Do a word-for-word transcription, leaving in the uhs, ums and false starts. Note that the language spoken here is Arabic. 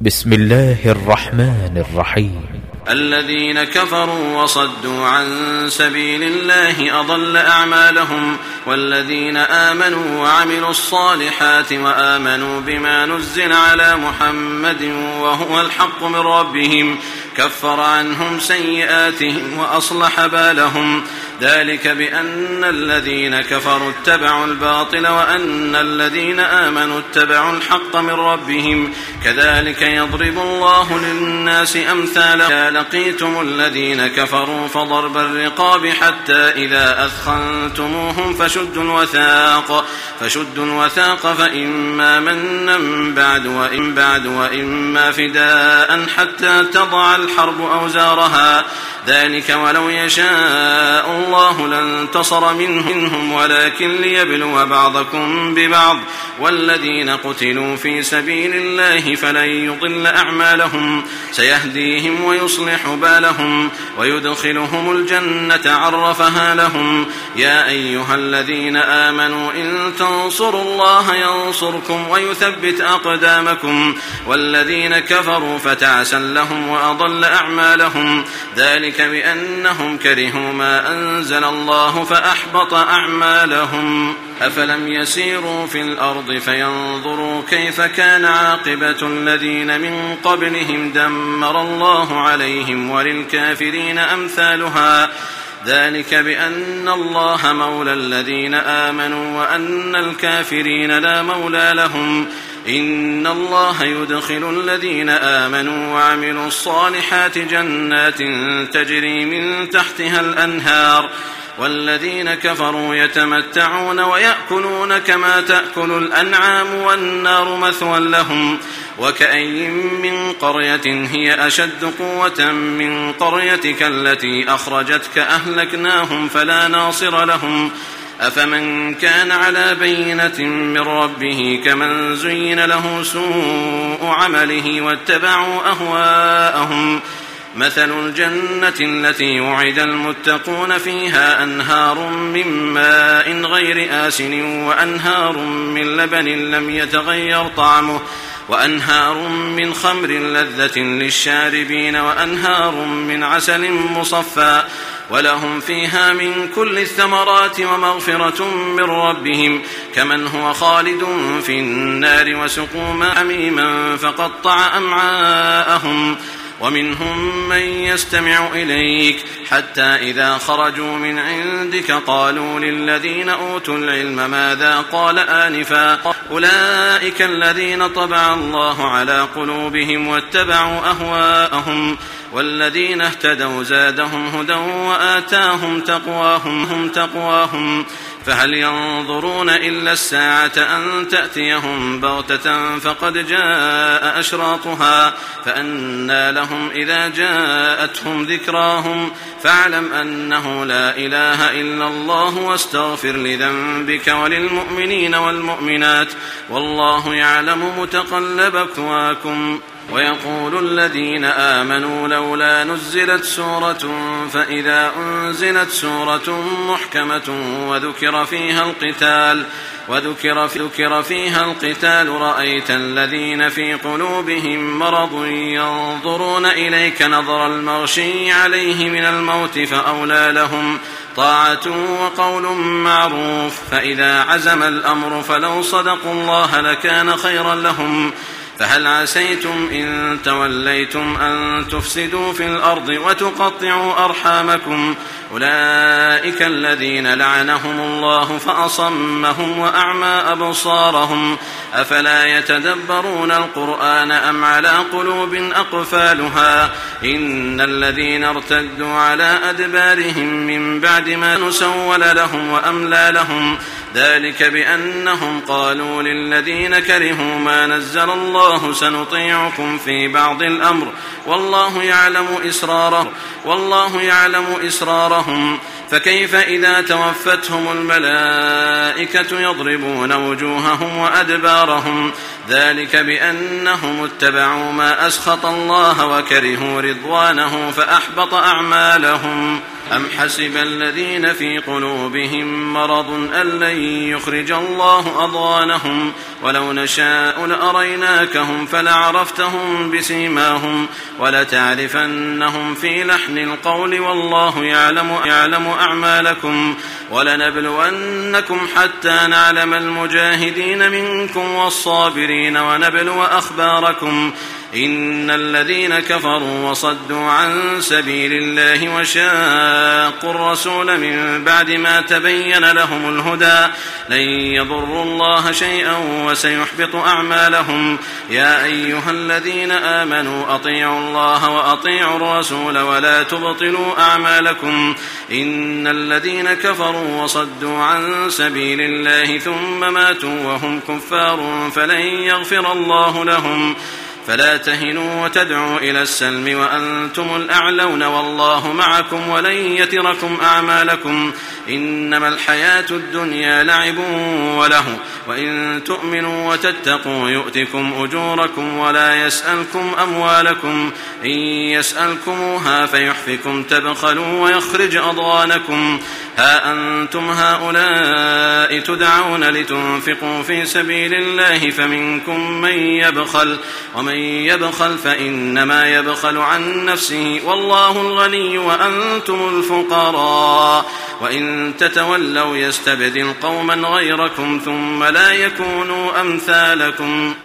بسم الله الرحمن الرحيم. الذين كفروا وصدوا عن سبيل الله أضل أعمالهم، والذين آمنوا وعملوا الصالحات وآمنوا بما نزل على محمد وهو الحق من ربهم كفر عنهم سيئاتهم وأصلح بالهم، ذلك بأن الذين كفروا اتبعوا الباطل وأن الذين آمنوا اتبعوا الحق من ربهم، كذلك يضرب الله للناس أمثالا. لقيتم الذين كفروا فضرب الرقاب حتى إذا أثخنتموهم فشدوا الوثاق فشدوا الوثاق فإما منا بعد وإن بعد وإما فداء حتى تضع الحرب أوزارها، ذلك ولو يشاء الله لانتصر منهم ولكن ليبلو بعضكم ببعض، والذين قتلوا في سبيل الله فلن يضل أعمالهم، سيهديهم ويصلح بالهم ويدخلهم الجنة عرفها لهم. يا أيها الذين آمنوا إن تنصروا الله ينصركم ويثبت أقدامكم، والذين كفروا فتعسا لهم وأضل أعمالهم، ذلك بأنهم كرهوا ما أنزل الله فأحبط أعمالهم. أفلم يسيروا في الأرض فينظروا كيف كان عاقبة الذين من قبلهم دمر الله عليهم وللكافرين أمثالها، ذلك بأن الله مولى الذين آمنوا وأن الكافرين لا مولى لهم. إن الله يدخل الذين آمنوا وعملوا الصالحات جنات تجري من تحتها الأنهار، والذين كفروا يتمتعون ويأكلون كما تأكل الأنعام والنار مثوى لهم. وكأي من قرية هي أشد قوة من قريتك التي أخرجتك أهلكناهم فلا ناصر لهم. أفمن كان على بينة من ربه كمن زين له سوء عمله واتبعوا أهواءهم. مثل الجنة التي وعد المتقون فيها أنهار من ماء غير آسن وأنهار من لبن لم يتغير طعمه وأنهار من خمر لذة للشاربين وأنهار من عسل مصفى، ولهم فيها من كل الثمرات ومغفرة من ربهم، كمن هو خالد في النار وسقوا ماء حميما فقطع أمعاءهم. ومنهم من يستمع إليك حتى إذا خرجوا من عندك قالوا للذين أوتوا العلم ماذا قال آنفا، أولئك الذين طبع الله على قلوبهم واتبعوا أهواءهم، والذين اهتدوا زادهم هدى وآتاهم تقواهم هم تقواهم. فهل ينظرون إلا الساعة أن تأتيهم بغتة فقد جاء أشراطها، فأنى لهم إذا جاءتهم ذكراهم. فاعلم أنه لا إله إلا الله واستغفر لذنبك وللمؤمنين والمؤمنات، والله يعلم متقلبكم. ويقول الذين آمنوا لولا نزلت سورة، فإذا أنزلت سورة محكمة وذكر فيها القتال وذكر ذكر فيها القتال رأيت الذين في قلوبهم مرض ينظرون إليك نظر المغشي عليه من الموت، فأولى لهم طاعة وقول معروف. فإذا عزم الأمر فلو صدقوا الله لكان خيرا لهم. فهل عسيتم إن توليتم أن تفسدوا في الأرض وتقطعوا أرحامكم، أولئك الذين لعنهم الله فأصمهم وأعمى أبصارهم، أفلا يتدبرون القرآن أم على قلوب أقفالها. إن الذين ارتدوا على أدبارهم من بعد ما نسول لهم وأملى لهم، ذلك بأنهم قالوا للذين كرهوا ما نزل الله سنطيعكم في بعض الأمر والله يعلم إسرارهم والله يعلم إسرارهم. فكيف إذا توفتهم الملائكة يضربون وجوههم وأدبارهم، ذلك بأنهم اتبعوا ما أسخط الله وكرهوا رضوانه فأحبط أعمالهم. أم حسب الذين في قلوبهم مرض أن لن يخرج الله أضغانهم ولو نشاء لأريناكهم فلعرفتهم بسيماهم ولتعرفنهم في لحن القول والله يعلم, يعلم أعمالكم ولنبلونكم حتى نعلم المجاهدين منكم والصابرين ونبلو أخباركم إن الذين كفروا وصدوا عن سبيل الله وشاقوا الرسول من بعد ما تبين لهم الهدى لن يضروا الله شيئا وسيحبط أعمالهم يا أيها الذين آمنوا أطيعوا الله وأطيعوا الرسول ولا تبطلوا أعمالكم إن الذين كفروا وصدوا عن سبيل الله ثم ماتوا وهم كفار فلن يغفر الله لهم فلا تهنوا وتدعوا إلى السلم وأنتم الأعلون والله معكم ولن يتركم أعمالكم إنما الحياة الدنيا لعب وله وإن تؤمنوا وتتقوا يؤتكم أجوركم ولا يسألكم أموالكم إن يسألكموها فيحفكم تبخلوا ويخرج أضغانكم ها أنتم هؤلاء تدعون لتنفقوا في سبيل الله فمنكم من يبخل ومن يبخل فإنما يبخل عن نفسه والله الغني وأنتم الفقراء وإن تتولوا يستبدل قوما غيركم ثم لا يكونوا أمثالكم